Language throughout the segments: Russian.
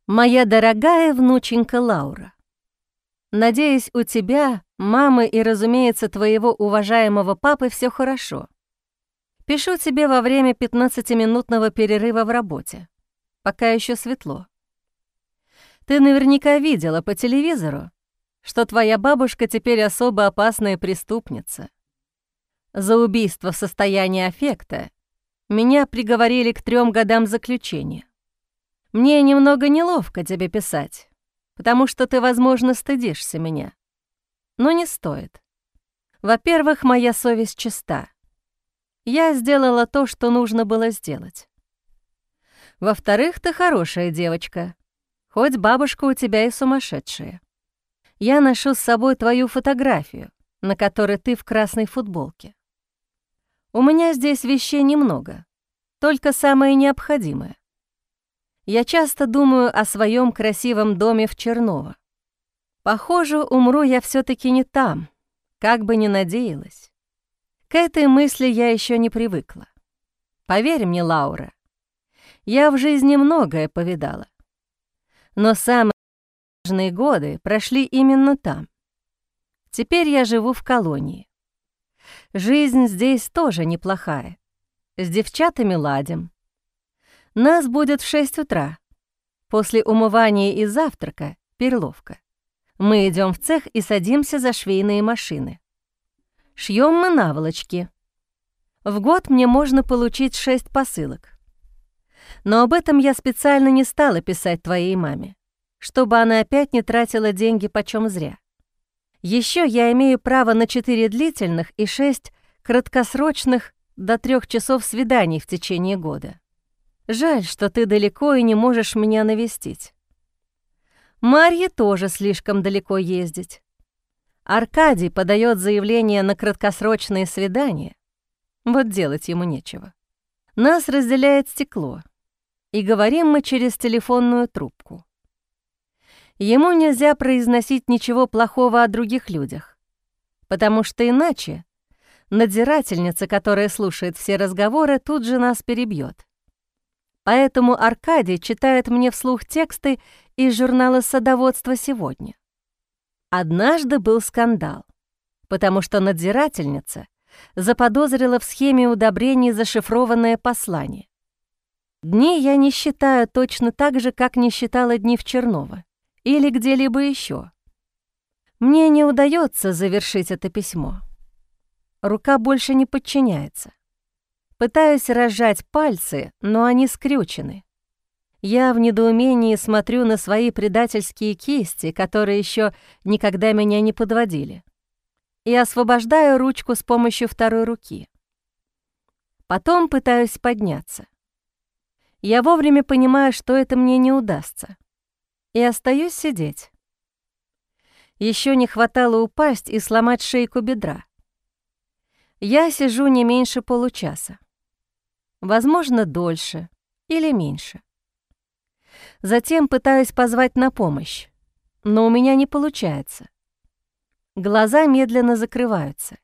Моя дорогая внученька Лаура, надеюсь, у тебя, мамы и, разумеется, твоего уважаемого папы все хорошо. Пишу тебе во время 15-минутного перерыва в работе, пока еще светло. Ты наверняка видела по телевизору, что твоя бабушка теперь особо опасная преступница. За убийство в состоянии аффекта меня приговорили к 3 годам заключения. Мне немного неловко тебе писать, потому что ты, возможно, стыдишься меня. Но не стоит. Во-первых, моя совесть чиста. Я сделала то, что нужно было сделать. Во-вторых, ты хорошая девочка, хоть бабушка у тебя и сумасшедшая. Я ношу с собой твою фотографию, на которой ты в красной футболке. У меня здесь вещей немного, только самое необходимое. Я часто думаю о своем красивом доме в Черново. Похоже, умру я все-таки не там, как бы ни надеялась. К этой мысли я еще не привыкла. Поверь мне, Лаура, я в жизни многое повидала. Но самые важные годы прошли именно там. Теперь я живу в колонии. Жизнь здесь тоже неплохая. С девчатами ладим. Нас будет в 6 утра. После умывания и завтрака — перловка. Мы идем в цех и садимся за швейные машины. Шьем мы наволочки. В год мне можно получить 6 посылок. Но об этом я специально не стала писать твоей маме, чтобы она опять не тратила деньги почем зря. Еще я имею право на 4 длительных и 6 краткосрочных до 3 часов свиданий в течение года. Жаль, что ты далеко и не можешь меня навестить. Марье тоже слишком далеко ездить. Аркадий подает заявление на краткосрочные свидания. Вот делать ему нечего. Нас разделяет стекло, и говорим мы через телефонную трубку. Ему нельзя произносить ничего плохого о других людях, потому что иначе надзирательница, которая слушает все разговоры, тут же нас перебьет. Поэтому Аркадий читает мне вслух тексты из журнала «Садоводство сегодня». Однажды был скандал, потому что надзирательница заподозрила в схеме удобрений зашифрованное послание. Дни я не считаю точно так же, как не считала дни в Черново или где-либо еще. Мне не удается завершить это письмо. Рука больше не подчиняется. Пытаюсь разжать пальцы, но они скрючены. Я в недоумении смотрю на свои предательские кисти, которые еще никогда меня не подводили, и освобождаю ручку с помощью второй руки. Потом пытаюсь подняться. Я вовремя понимаю, что это мне не удастся, и остаюсь сидеть. Еще не хватало упасть и сломать шейку бедра. Я сижу не меньше получаса. Возможно, дольше или меньше. Затем пытаюсь позвать на помощь, но у меня не получается. Глаза медленно закрываются.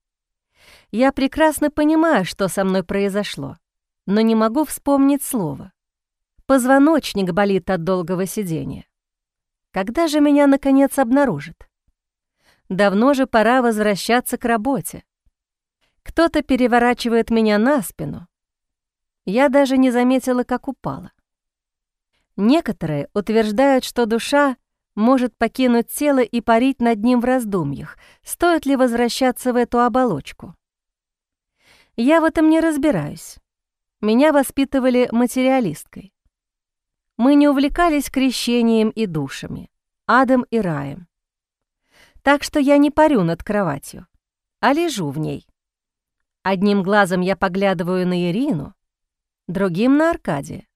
Я прекрасно понимаю, что со мной произошло, но не могу вспомнить слово. Позвоночник болит от долгого сидения. Когда же меня, наконец, обнаружат? Давно же пора возвращаться к работе. Кто-то переворачивает меня на спину. Я даже не заметила, как упала. Некоторые утверждают, что душа может покинуть тело и парить над ним в раздумьях, стоит ли возвращаться в эту оболочку. Я в этом не разбираюсь. Меня воспитывали материалисткой. Мы не увлекались крещением и душами, адом и раем. Так что я не парю над кроватью, а лежу в ней. Одним глазом я поглядываю на Ирину, другим — на Аркадия.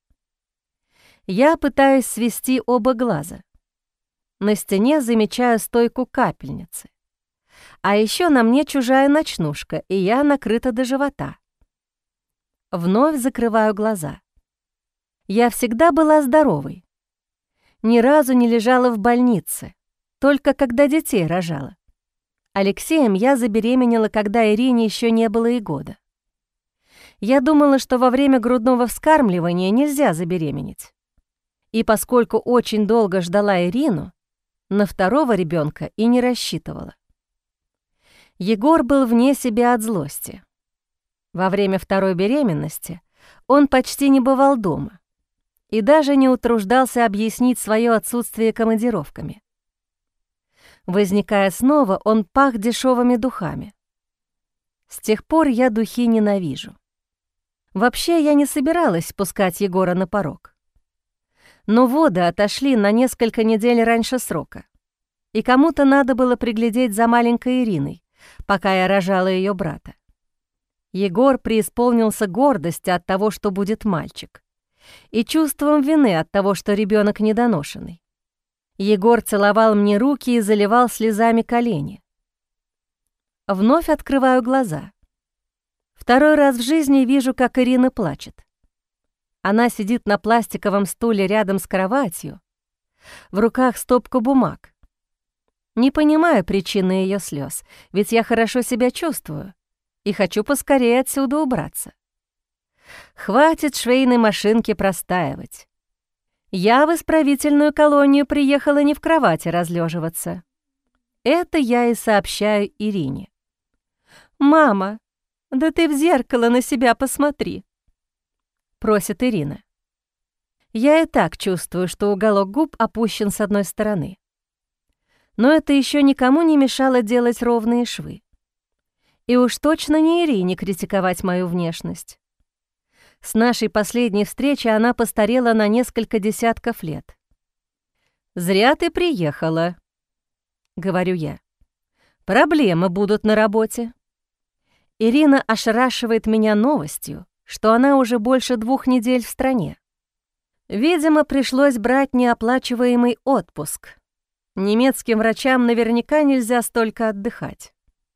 Я пытаюсь свести оба глаза. На стене замечаю стойку капельницы. А еще на мне чужая ночнушка, и я накрыта до живота. Вновь закрываю глаза. Я всегда была здоровой. Ни разу не лежала в больнице, только когда детей рожала. Алексеем я забеременела, когда Ирине еще не было и года. Я думала, что во время грудного вскармливания нельзя забеременеть. И поскольку очень долго ждала Ирину, на второго ребенка и не рассчитывала. Егор был вне себя от злости. Во время второй беременности он почти не бывал дома и даже не утруждался объяснить свое отсутствие командировками. Возникая снова, он пах дешевыми духами. С тех пор я духи ненавижу. Вообще, я не собиралась пускать Егора на порог. Но воды отошли на несколько недель раньше срока, и кому-то надо было приглядеть за маленькой Ириной, пока я рожала ее брата. Егор преисполнился гордостью от того, что будет мальчик, и чувством вины от того, что ребенок недоношенный. Егор целовал мне руки и заливал слезами колени. Вновь открываю глаза. Второй раз в жизни вижу, как Ирина плачет. Она сидит на пластиковом стуле рядом с кроватью, в руках стопка бумаг. Не понимаю причины ее слез, ведь я хорошо себя чувствую и хочу поскорее отсюда убраться. Хватит швейной машинке простаивать. Я в исправительную колонию приехала не в кровати разлеживаться. Это я и сообщаю Ирине. «Мама, да ты в зеркало на себя посмотри», — просит Ирина. Я и так чувствую, что уголок губ опущен с одной стороны. Но это еще никому не мешало делать ровные швы. И уж точно не Ирине критиковать мою внешность. С нашей последней встречи она постарела на несколько десятков лет. «Зря ты приехала», — говорю я. «Проблемы будут на работе». Ирина ошарашивает меня новостью, что она уже больше 2 недель в стране. Видимо, пришлось брать неоплачиваемый отпуск. Немецким врачам наверняка нельзя столько отдыхать.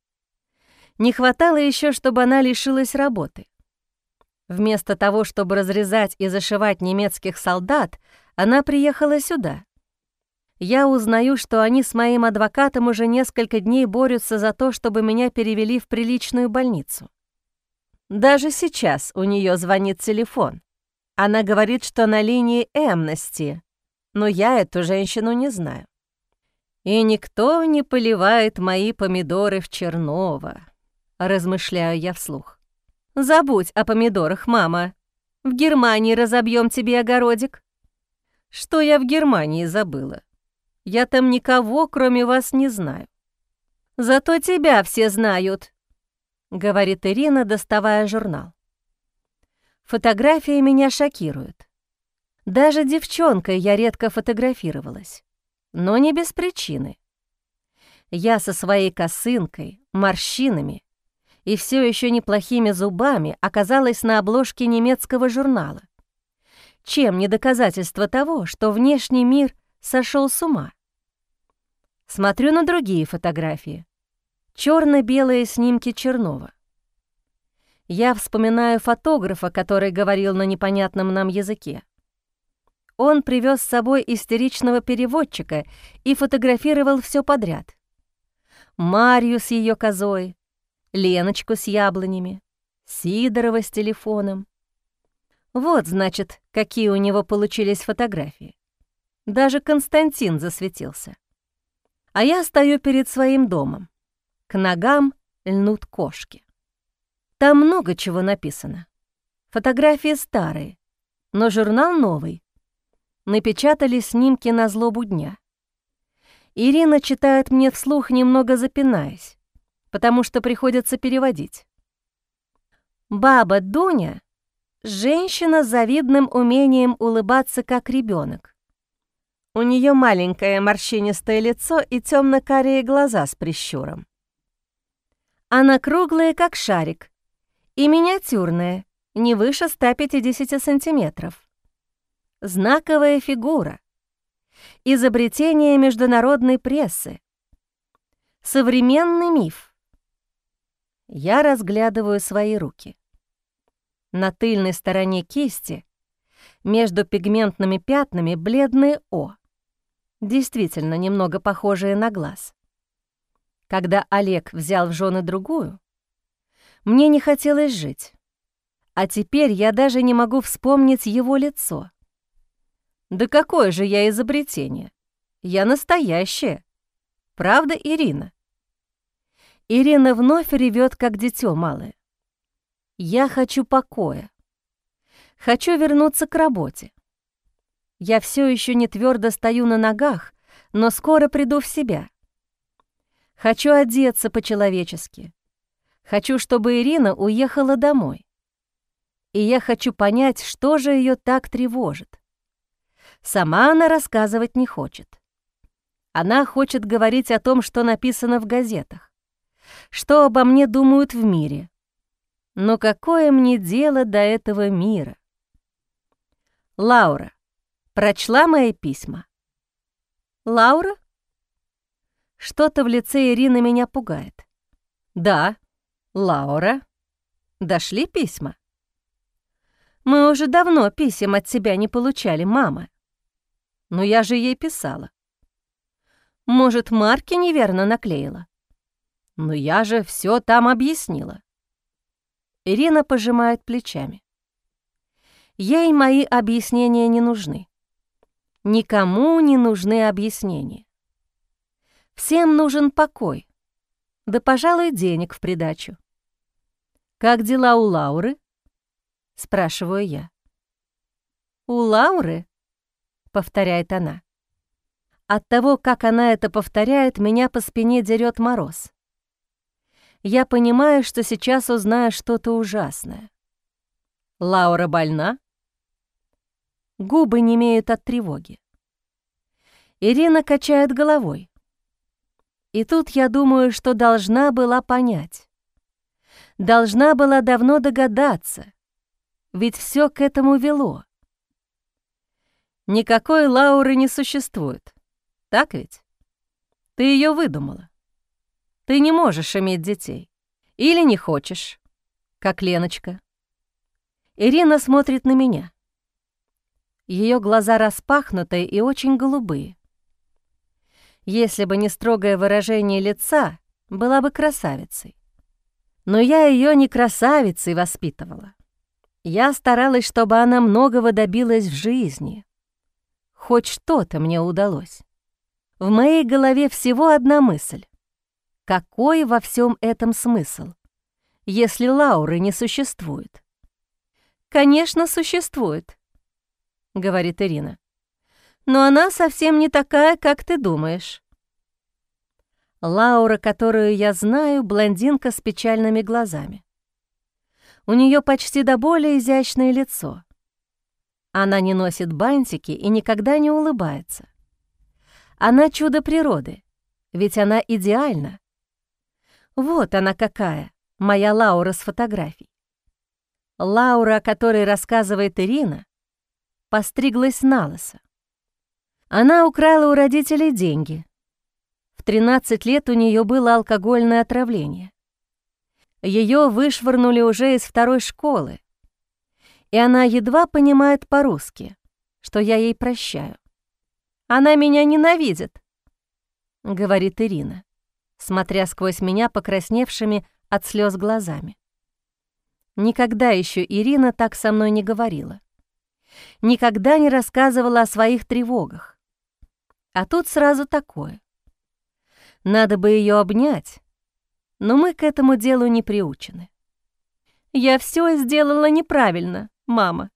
Не хватало еще, чтобы она лишилась работы. Вместо того, чтобы разрезать и зашивать немецких солдат, она приехала сюда. Я узнаю, что они с моим адвокатом уже несколько дней борются за то, чтобы меня перевели в приличную больницу. Даже сейчас у нее звонит телефон. Она говорит, что на линии Эмнести, но я эту женщину не знаю. «И никто не поливает мои помидоры в Черново», — размышляю я вслух. «Забудь о помидорах, мама. В Германии разобьем тебе огородик». «Что я в Германии забыла? Я там никого, кроме вас, не знаю». «Зато тебя все знают», — говорит Ирина, доставая журнал. Фотографии меня шокируют. Даже девчонкой я редко фотографировалась, но не без причины. Я со своей косынкой, морщинами и все еще неплохими зубами оказалась на обложке немецкого журнала. Чем не доказательство того, что внешний мир сошел с ума? Смотрю на другие фотографии. Черно-белые снимки Чернова. Я вспоминаю фотографа, который говорил на непонятном нам языке. Он привез с собой истеричного переводчика и фотографировал все подряд. Марью с ее козой, Леночку с яблонями, Сидорова с телефоном. Вот, значит, какие у него получились фотографии. Даже Константин засветился. А я стою перед своим домом. К ногам льнут кошки. Там много чего написано. Фотографии старые, но журнал новый. Напечатали снимки на злобу дня. Ирина читает мне вслух, немного запинаясь, потому что приходится переводить. Баба Дуня — женщина с завидным умением улыбаться, как ребенок. У нее маленькое морщинистое лицо и темно-карие глаза с прищуром. Она круглая, как шарик, и миниатюрная, не выше 150 сантиметров. Знаковая фигура. Изобретение международной прессы. Современный миф. Я разглядываю свои руки. На тыльной стороне кисти, между пигментными пятнами, бледное «О», действительно немного похожее на глаз. Когда Олег взял в жены другую, мне не хотелось жить, а теперь я даже не могу вспомнить его лицо. Да какое же я изобретение? Я настоящая. Правда, Ирина? Ирина вновь ревет, как дитё малое. Я хочу покоя. Хочу вернуться к работе. Я все еще не твердо стою на ногах, но скоро приду в себя. Хочу одеться по-человечески. Хочу, чтобы Ирина уехала домой. И я хочу понять, что же ее так тревожит. Сама она рассказывать не хочет. Она хочет говорить о том, что написано в газетах, что обо мне думают в мире. Но какое мне дело до этого мира? Лаура, прочла мои письма? Лаура? Что-то в лице Ирины меня пугает. Да, Лаура. Дошли письма? Мы уже давно писем от тебя не получали, мама. Но я же ей писала. Может, марки неверно наклеила? Но я же все там объяснила. Ирина пожимает плечами. Ей мои объяснения не нужны. Никому не нужны объяснения. Всем нужен покой, да, пожалуй, денег в придачу. «Как дела у Лауры?» — спрашиваю я. «У Лауры?» — повторяет она. От того, как она это повторяет, меня по спине дерет мороз. Я понимаю, что сейчас узнаю что-то ужасное. Лаура больна? Губы немеют от тревоги. Ирина качает головой. И тут я думаю, что должна была понять. Должна была давно догадаться, ведь все к этому вело. Никакой Лауры не существует, так ведь? Ты ее выдумала. Ты не можешь иметь детей. Или не хочешь, как Леночка. Ирина смотрит на меня. Ее глаза распахнутые и очень голубые. Если бы не строгое выражение лица, была бы красавицей. Но я ее не красавицей воспитывала. Я старалась, чтобы она многого добилась в жизни. Хоть что-то мне удалось. В моей голове всего одна мысль. Какой во всем этом смысл, если Лауры не существует? «Конечно, существует», — говорит Ирина. «Но она совсем не такая, как ты думаешь». Лаура, которую я знаю, блондинка с печальными глазами. У нее почти до боли изящное лицо. Она не носит бантики и никогда не улыбается. Она чудо природы, ведь она идеальна. Вот она какая, моя Лаура с фотографий. Лаура, о которой рассказывает Ирина, постриглась налысо. Она украла у родителей деньги. В 13 лет у нее было алкогольное отравление. Ее вышвырнули уже из 2-й школы, и она едва понимает по-русски, что я ей прощаю. «Она меня ненавидит», — говорит Ирина, смотря сквозь меня покрасневшими от слез глазами. Никогда еще Ирина так со мной не говорила. Никогда не рассказывала о своих тревогах. А тут сразу такое. Надо бы ее обнять, но мы к этому делу не приучены. «Я все сделала неправильно, мама».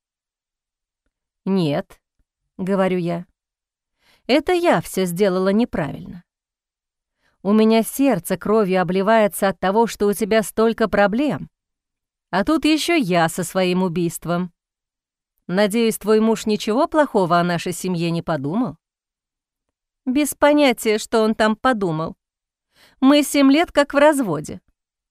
«Нет», — говорю я, — «это я все сделала неправильно. У меня сердце кровью обливается от того, что у тебя столько проблем, а тут еще я со своим убийством. Надеюсь, твой муж ничего плохого о нашей семье не подумал?» «Без понятия, что он там подумал. Мы 7 лет как в разводе».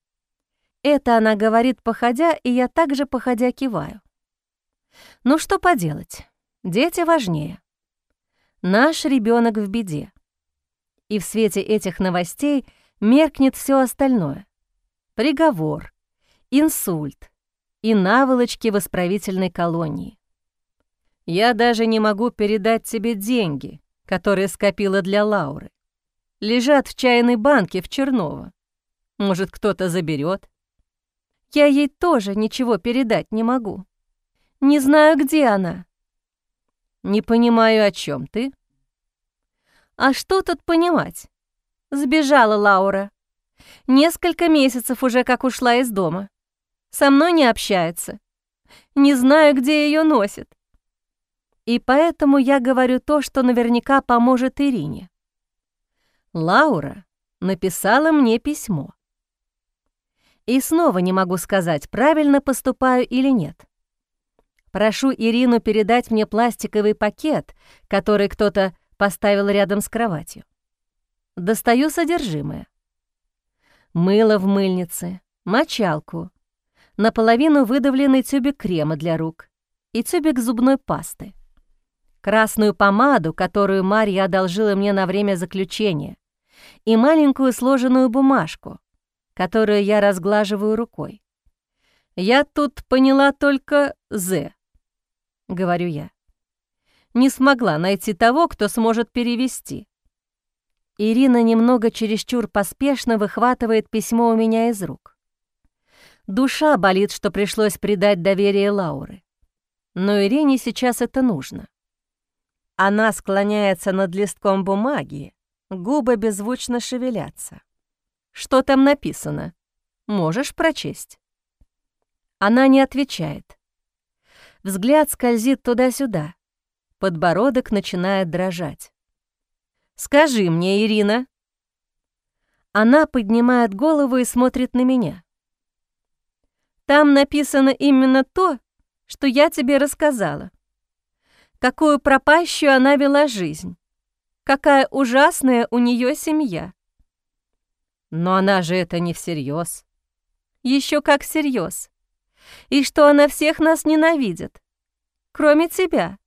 Это она говорит, походя, и я также, походя, киваю. Ну что поделать, дети важнее. Наш ребенок в беде. И в свете этих новостей меркнет все остальное. Приговор, инсульт и наволочки в исправительной колонии. Я даже не могу передать тебе деньги, которые скопила для Лауры. Лежат в чайной банке в Черново. Может, кто-то заберет. Я ей тоже ничего передать не могу. Не знаю, где она. «Не понимаю, о чем ты?» «А что тут понимать? Сбежала Лаура. Несколько месяцев уже как ушла из дома. Со мной не общается. Не знаю, где ее носит. И поэтому я говорю то, что наверняка поможет Ирине. Лаура написала мне письмо. И снова не могу сказать, правильно поступаю или нет. Прошу Ирину передать мне пластиковый пакет, который кто-то поставил рядом с кроватью. Достаю содержимое. Мыло в мыльнице, мочалку, наполовину выдавленный тюбик крема для рук и тюбик зубной пасты, красную помаду, которую Марья одолжила мне на время заключения, и маленькую сложенную бумажку, которую я разглаживаю рукой. «Я тут поняла только «З», — говорю я. Не смогла найти того, кто сможет перевести. Ирина немного чересчур поспешно выхватывает письмо у меня из рук. Душа болит, что пришлось предать доверие Лауры. Но Ирине сейчас это нужно. Она склоняется над листком бумаги, губы беззвучно шевелятся. «Что там написано? Можешь прочесть?» Она не отвечает. Взгляд скользит туда-сюда. Подбородок начинает дрожать. «Скажи мне, Ирина». Она поднимает голову и смотрит на меня. «Там написано именно то, что я тебе рассказала. Какую пропащую она вела жизнь. Какая ужасная у нее семья». «Но она же это не всерьез». «Еще как всерьез. И что она всех нас ненавидит, кроме тебя».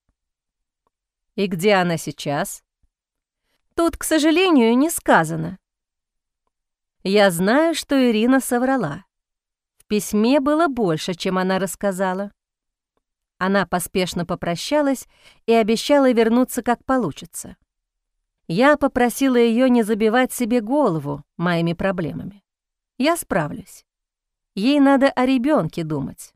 «И где она сейчас?» «Тут, к сожалению, не сказано». Я знаю, что Ирина соврала. В письме было больше, чем она рассказала. Она поспешно попрощалась и обещала вернуться, как получится. Я попросила ее не забивать себе голову моими проблемами. Я справлюсь. Ей надо о ребенке думать.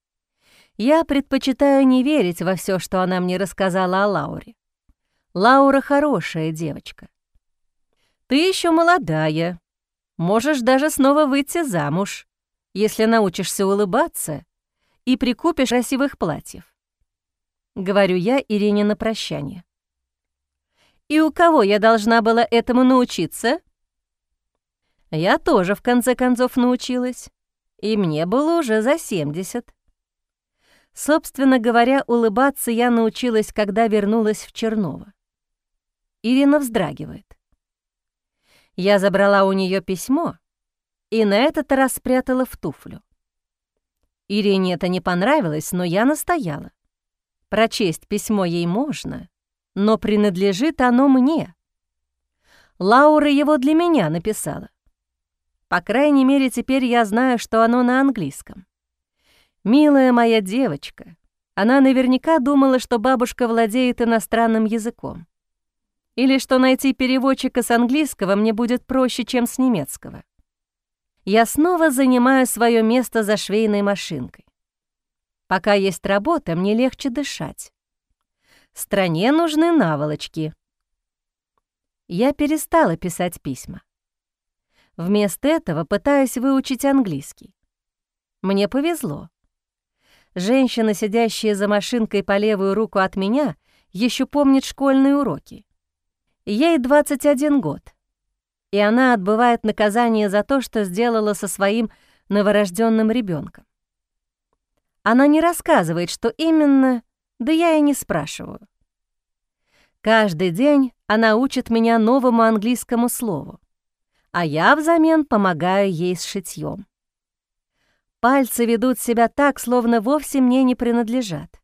Я предпочитаю не верить во все, что она мне рассказала о Лауре. Лаура хорошая девочка. Ты еще молодая. Можешь даже снова выйти замуж, если научишься улыбаться и прикупишь красивых платьев. Говорю я Ирине на прощание. И у кого я должна была этому научиться? Я тоже, в конце концов, научилась. И мне было уже за 70. Собственно говоря, улыбаться я научилась, когда вернулась в Черново. Ирина вздрагивает. Я забрала у нее письмо и на этот раз спрятала в туфлю. Ирине это не понравилось, но я настояла. Прочесть письмо ей можно, но принадлежит оно мне. Лаура его для меня написала. По крайней мере, теперь я знаю, что оно на английском. Милая моя девочка, она наверняка думала, что бабушка владеет иностранным языком. Или что найти переводчика с английского мне будет проще, чем с немецкого. Я снова занимаю свое место за швейной машинкой. Пока есть работа, мне легче дышать. Стране нужны наволочки. Я перестала писать письма. Вместо этого пытаюсь выучить английский. Мне повезло. Женщина, сидящая за машинкой по левую руку от меня, еще помнит школьные уроки. Ей 21 год, и она отбывает наказание за то, что сделала со своим новорожденным ребенком. Она не рассказывает, что именно, да я и не спрашиваю. Каждый день она учит меня новому английскому слову, а я взамен помогаю ей с шитьем. Пальцы ведут себя так, словно вовсе мне не принадлежат.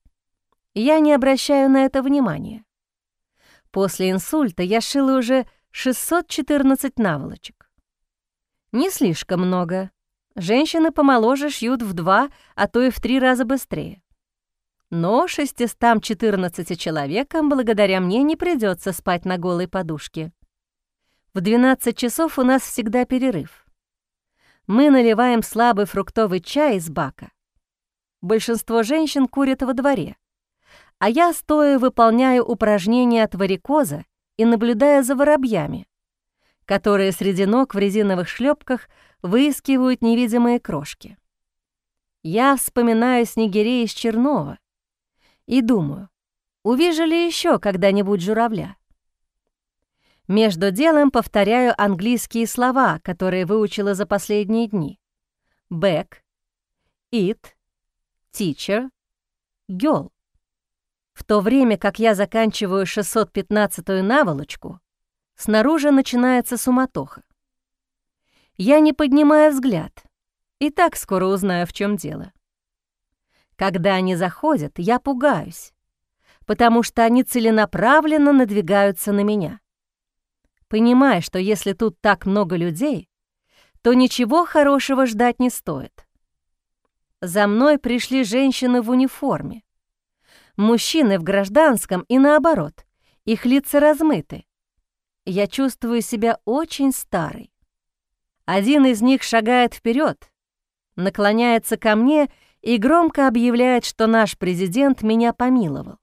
Я не обращаю на это внимания. После инсульта я шила уже 614 наволочек. Не слишком много. Женщины помоложе шьют в 2, а то и в 3 раза быстрее. Но 614 человекам благодаря мне не придется спать на голой подушке. В 12 часов у нас всегда перерыв. Мы наливаем слабый фруктовый чай из бака. Большинство женщин курят во дворе, а я стоя выполняю упражнения от варикоза и наблюдаю за воробьями, которые среди ног в резиновых шлепках выискивают невидимые крошки. Я вспоминаю снегирей из Чернова и думаю, увижу ли еще когда-нибудь журавля. Между делом повторяю английские слова, которые выучила за последние дни. Back, it, teacher, girl. В то время как я заканчиваю 615-ю наволочку, снаружи начинается суматоха. Я не поднимаю взгляд, и так скоро узнаю, в чем дело. Когда они заходят, я пугаюсь, потому что они целенаправленно надвигаются на меня. Понимая, что если тут так много людей, то ничего хорошего ждать не стоит. За мной пришли женщины в униформе. Мужчины в гражданском и наоборот, их лица размыты. Я чувствую себя очень старой. Один из них шагает вперед, наклоняется ко мне и громко объявляет, что наш президент меня помиловал.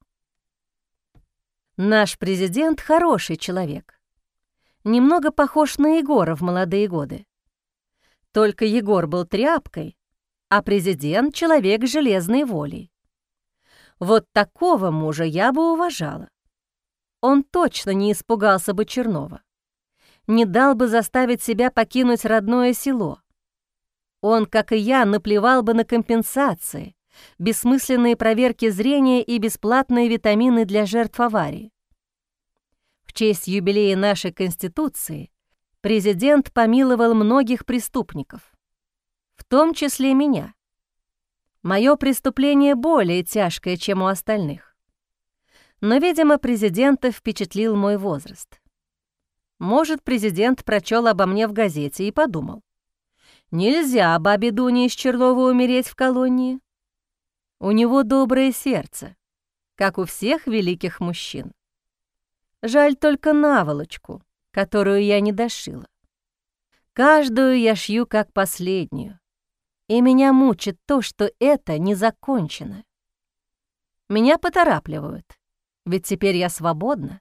Наш президент хороший человек. Немного похож на Егора в молодые годы. Только Егор был тряпкой, а президент — человек с железной волей. Вот такого мужа я бы уважала. Он точно не испугался бы Чернова. Не дал бы заставить себя покинуть родное село. Он, как и я, наплевал бы на компенсации, бессмысленные проверки зрения и бесплатные витамины для жертв аварии. В честь юбилея нашей Конституции президент помиловал многих преступников, в том числе меня. Мое преступление более тяжкое, чем у остальных. Но, видимо, президента впечатлил мой возраст. Может, президент прочел обо мне в газете и подумал: нельзя бабе Дуне из Чернова умереть в колонии. У него доброе сердце, как у всех великих мужчин. Жаль только наволочку, которую я не дошила. Каждую я шью как последнюю. И меня мучит то, что это не закончено. Меня поторапливают, ведь теперь я свободна.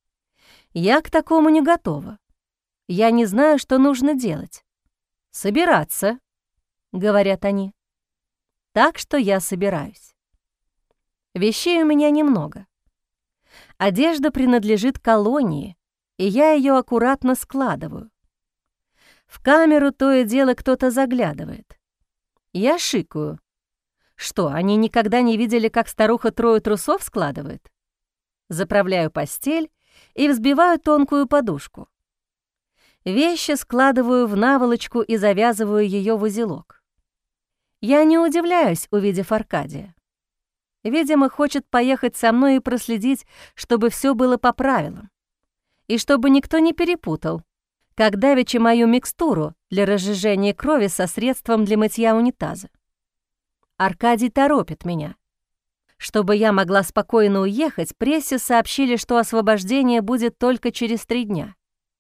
Я к такому не готова. Я не знаю, что нужно делать. «Собираться», — говорят они. Так что я собираюсь. Вещей у меня немного. Одежда принадлежит колонии, и я ее аккуратно складываю. В камеру то и дело кто-то заглядывает. Я шикаю. Что, они никогда не видели, как старуха трое трусов складывает? Заправляю постель и взбиваю тонкую подушку. Вещи складываю в наволочку и завязываю ее в узелок. Я не удивляюсь, увидев Аркадия. Видимо, хочет поехать со мной и проследить, чтобы все было по правилам. И чтобы никто не перепутал, как давеча мою микстуру для разжижения крови со средством для мытья унитаза. Аркадий торопит меня. Чтобы я могла спокойно уехать, прессе сообщили, что освобождение будет только через 3 дня.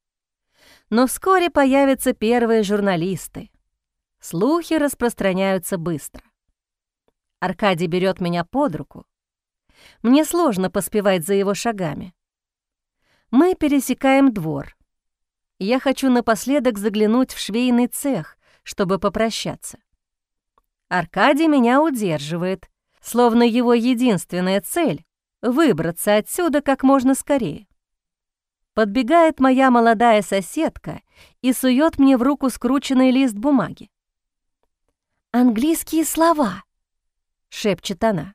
Но вскоре появятся первые журналисты. Слухи распространяются быстро. Аркадий берет меня под руку. Мне сложно поспевать за его шагами. Мы пересекаем двор. Я хочу напоследок заглянуть в швейный цех, чтобы попрощаться. Аркадий меня удерживает, словно его единственная цель — выбраться отсюда как можно скорее. Подбегает моя молодая соседка и сует мне в руку скрученный лист бумаги. «Английские слова», — шепчет она.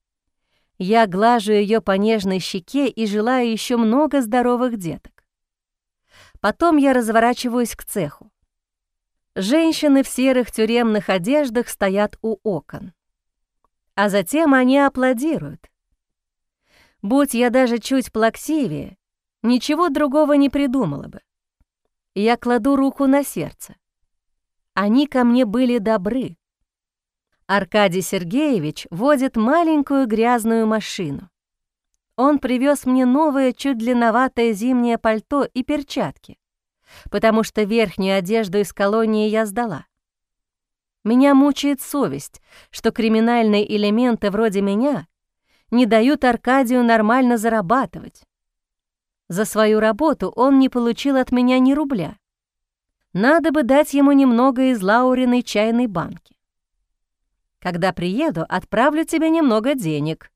Я глажу ее по нежной щеке и желаю еще много здоровых деток. Потом я разворачиваюсь к цеху. Женщины в серых тюремных одеждах стоят у окон. А затем они аплодируют. Будь я даже чуть плаксивее, ничего другого не придумала бы. Я кладу руку на сердце. Они ко мне были добры. Аркадий Сергеевич водит маленькую грязную машину. Он привез мне новое, чуть длинноватое зимнее пальто и перчатки, потому что верхнюю одежду из колонии я сдала. Меня мучает совесть, что криминальные элементы вроде меня не дают Аркадию нормально зарабатывать. За свою работу он не получил от меня ни рубля. Надо бы дать ему немного из Лауриной чайной банки. Когда приеду, отправлю тебе немного денег».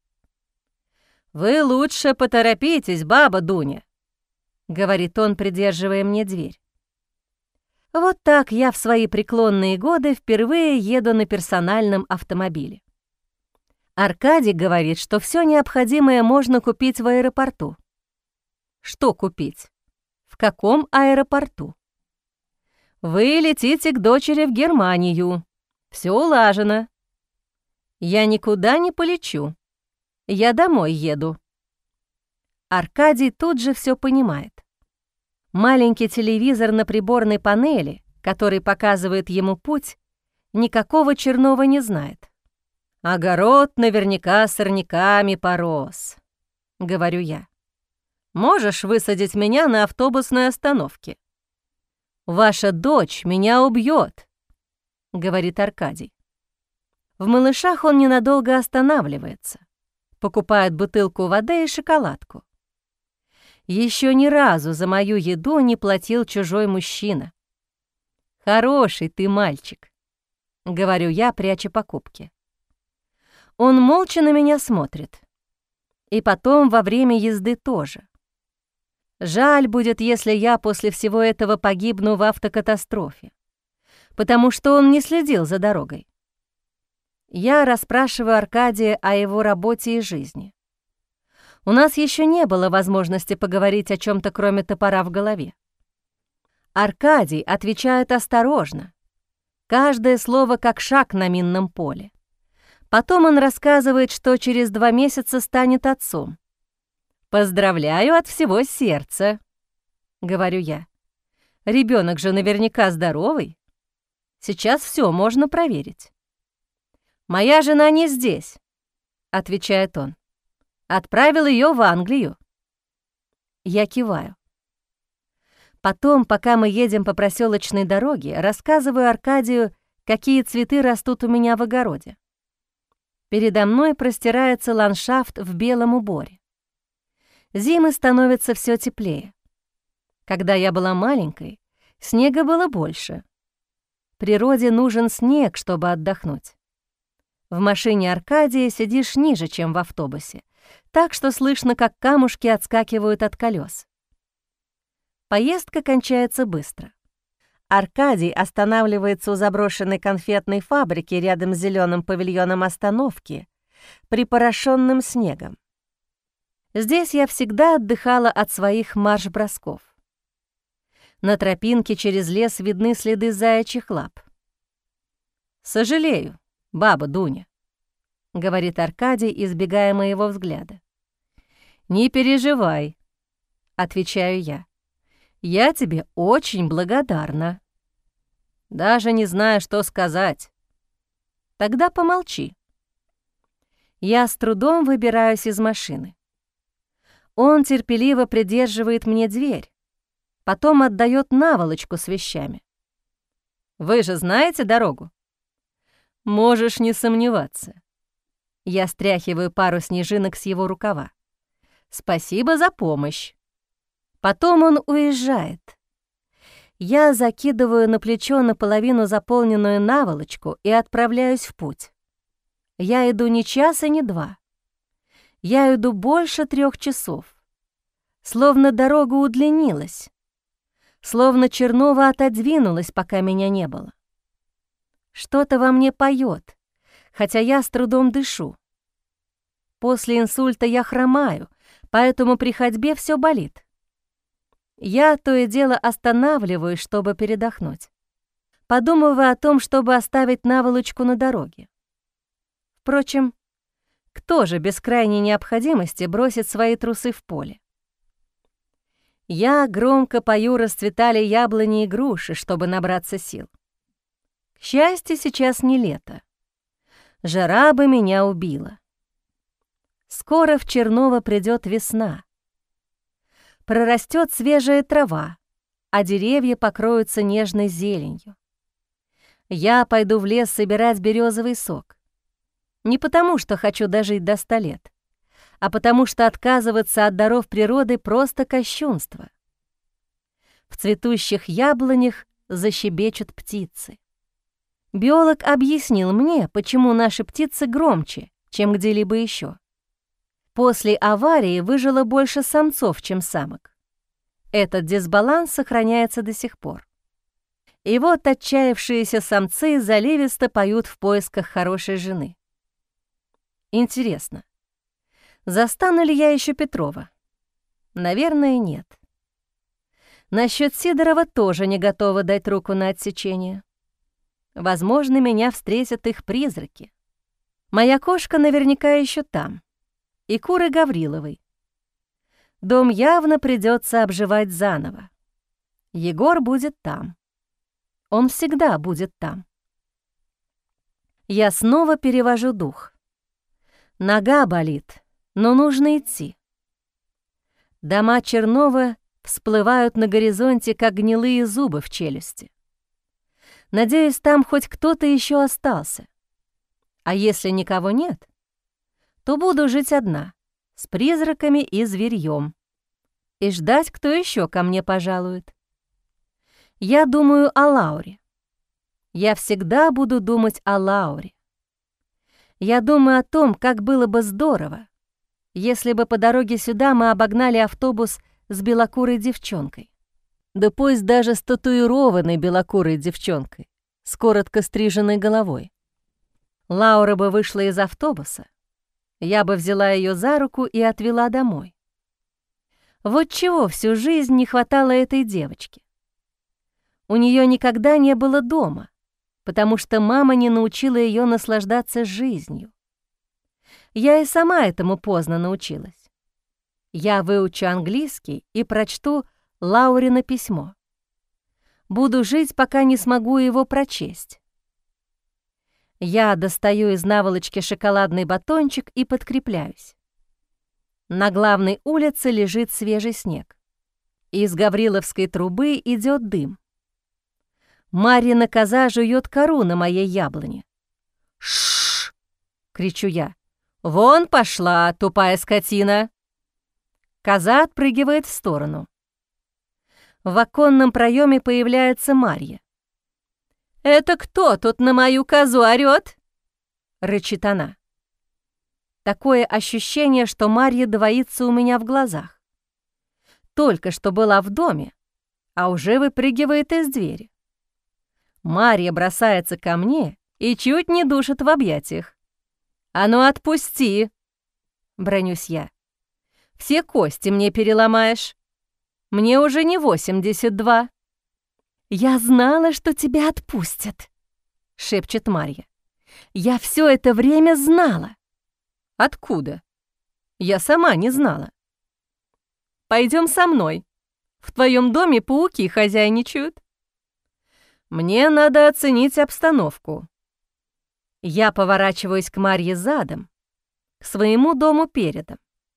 «Вы лучше поторопитесь, баба Дуня», — говорит он, придерживая мне дверь. Вот так я в свои преклонные годы впервые еду на персональном автомобиле. Аркадий говорит, что все необходимое можно купить в аэропорту. Что купить? В каком аэропорту? Вы летите к дочери в Германию. Все улажено. Я никуда не полечу. Я домой еду. Аркадий тут же все понимает. Маленький телевизор на приборной панели, который показывает ему путь, никакого Чернова не знает. «Огород наверняка сорняками порос», — говорю я. «Можешь высадить меня на автобусной остановке?» «Ваша дочь меня убьет», — говорит Аркадий. В Малышах он ненадолго останавливается, покупает бутылку воды и шоколадку. Еще ни разу за мою еду не платил чужой мужчина. «Хороший ты мальчик», — говорю я, пряча покупки. Он молча на меня смотрит. И потом во время езды тоже. Жаль будет, если я после всего этого погибну в автокатастрофе, потому что он не следил за дорогой. Я расспрашиваю Аркадия о его работе и жизни. У нас еще не было возможности поговорить о чем-то, кроме топора в голове. Аркадий отвечает осторожно, каждое слово как шаг на минном поле. Потом он рассказывает, что через 2 месяца станет отцом. «Поздравляю от всего сердца», — говорю я. «Ребенок же наверняка здоровый. Сейчас все можно проверить». «Моя жена не здесь», — отвечает он. «Отправил ее в Англию». Я киваю. Потом, пока мы едем по проселочной дороге, рассказываю Аркадию, какие цветы растут у меня в огороде. Передо мной простирается ландшафт в белом уборе. Зимы становятся все теплее. Когда я была маленькой, снега было больше. Природе нужен снег, чтобы отдохнуть. В машине Аркадия сидишь ниже, чем в автобусе, так что слышно, как камушки отскакивают от колес. Поездка кончается быстро. Аркадий останавливается у заброшенной конфетной фабрики рядом с зеленым павильоном остановки, припорошенным снегом. Здесь я всегда отдыхала от своих марш-бросков. На тропинке через лес видны следы заячьих лап. «Сожалею, баба Дуня», — говорит Аркадий, избегая моего взгляда. «Не переживай», — отвечаю я. «Я тебе очень благодарна». Даже не знаю, что сказать. Тогда помолчи. Я с трудом выбираюсь из машины. Он терпеливо придерживает мне дверь, потом отдает наволочку с вещами. «Вы же знаете дорогу?» «Можешь не сомневаться». Я стряхиваю пару снежинок с его рукава. «Спасибо за помощь». Потом он уезжает. Я закидываю на плечо наполовину заполненную наволочку и отправляюсь в путь. Я иду не час и не 2. Я иду больше 3 часов. Словно дорога удлинилась. Словно Чернова отодвинулась, пока меня не было. Что-то во мне поет, хотя я с трудом дышу. После инсульта я хромаю, поэтому при ходьбе все болит. Я то и дело останавливаюсь, чтобы передохнуть. Подумываю о том, чтобы оставить наволочку на дороге. Впрочем, кто же без крайней необходимости бросит свои трусы в поле? Я громко пою «Расцветали яблони и груши», чтобы набраться сил. К счастью, сейчас не лето. Жара бы меня убила. Скоро в Черново придет весна. Прорастет свежая трава, а деревья покроются нежной зеленью. Я пойду в лес собирать березовый сок. Не потому, что хочу дожить до 100 лет, а потому что отказываться от даров природы просто кощунство. В цветущих яблонях защебечут птицы. Биолог объяснил мне, почему наши птицы громче, чем где-либо еще. После аварии выжило больше самцов, чем самок. Этот дисбаланс сохраняется до сих пор. И вот отчаявшиеся самцы заливисто поют в поисках хорошей жены. Интересно, застану ли я еще Петрова? Наверное, нет. Насчет Сидорова тоже не готова дать руку на отсечение. Возможно, меня встретят их призраки. Моя кошка наверняка еще там. И куры Гавриловой. Дом явно придется обживать заново. Егор будет там. Он всегда будет там. Я снова перевожу дух. Нога болит, но нужно идти. Дома Чернова всплывают на горизонте, как гнилые зубы в челюсти. Надеюсь, там хоть кто-то еще остался. А если никого нет, то буду жить одна, с призраками и зверьем, и ждать, кто еще ко мне пожалует. Я думаю о Лауре. Я всегда буду думать о Лауре. Я думаю о том, как было бы здорово, если бы по дороге сюда мы обогнали автобус с белокурой девчонкой. Да пусть даже с татуированной белокурой девчонкой, с коротко стриженной головой. Лаура бы вышла из автобуса, я бы взяла ее за руку и отвела домой. Вот чего всю жизнь не хватало этой девочке. У нее никогда не было дома, потому что мама не научила ее наслаждаться жизнью. Я и сама этому поздно научилась. Я выучу английский и прочту Лаурино письмо. Буду жить, пока не смогу его прочесть. Я достаю из наволочки шоколадный батончик и подкрепляюсь. На главной улице лежит свежий снег. Из Гавриловской трубы идет дым. Марьина коза жует кору на моей яблоне. «Ш-ш-ш!» — кричу я. «Вон пошла, тупая скотина!» Коза отпрыгивает в сторону. В оконном проеме появляется Марья. «Это кто тут на мою козу орёт?» — рычит она. Такое ощущение, что Марья двоится у меня в глазах. Только что была в доме, а уже выпрыгивает из двери. Марья бросается ко мне и чуть не душит в объятиях. «А ну отпусти!» — бронюсь я. «Все кости мне переломаешь. Мне уже не 82. «Я знала, что тебя отпустят», — шепчет Марья. «Я все это время знала». «Откуда?» «Я сама не знала». «Пойдем со мной. В твоем доме пауки хозяйничают». «Мне надо оценить обстановку». Я поворачиваюсь к Марье задом, к своему дому передом.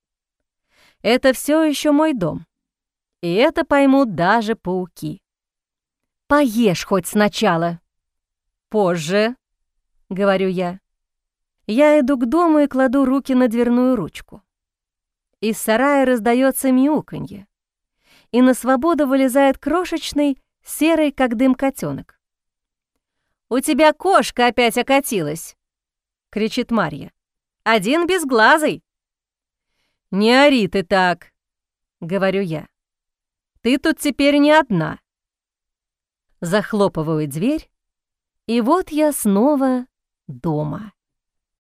Это все еще мой дом, и это поймут даже пауки. «Поешь хоть сначала». «Позже», — говорю я. Я иду к дому и кладу руки на дверную ручку. Из сарая раздается мяуканье, и на свободу вылезает крошечный, серый, как дым, котенок. «У тебя кошка опять окатилась!» — кричит Марья. «Один безглазый!» «Не ори ты так!» — говорю я. «Ты тут теперь не одна!» Захлопываю дверь, и вот я снова дома.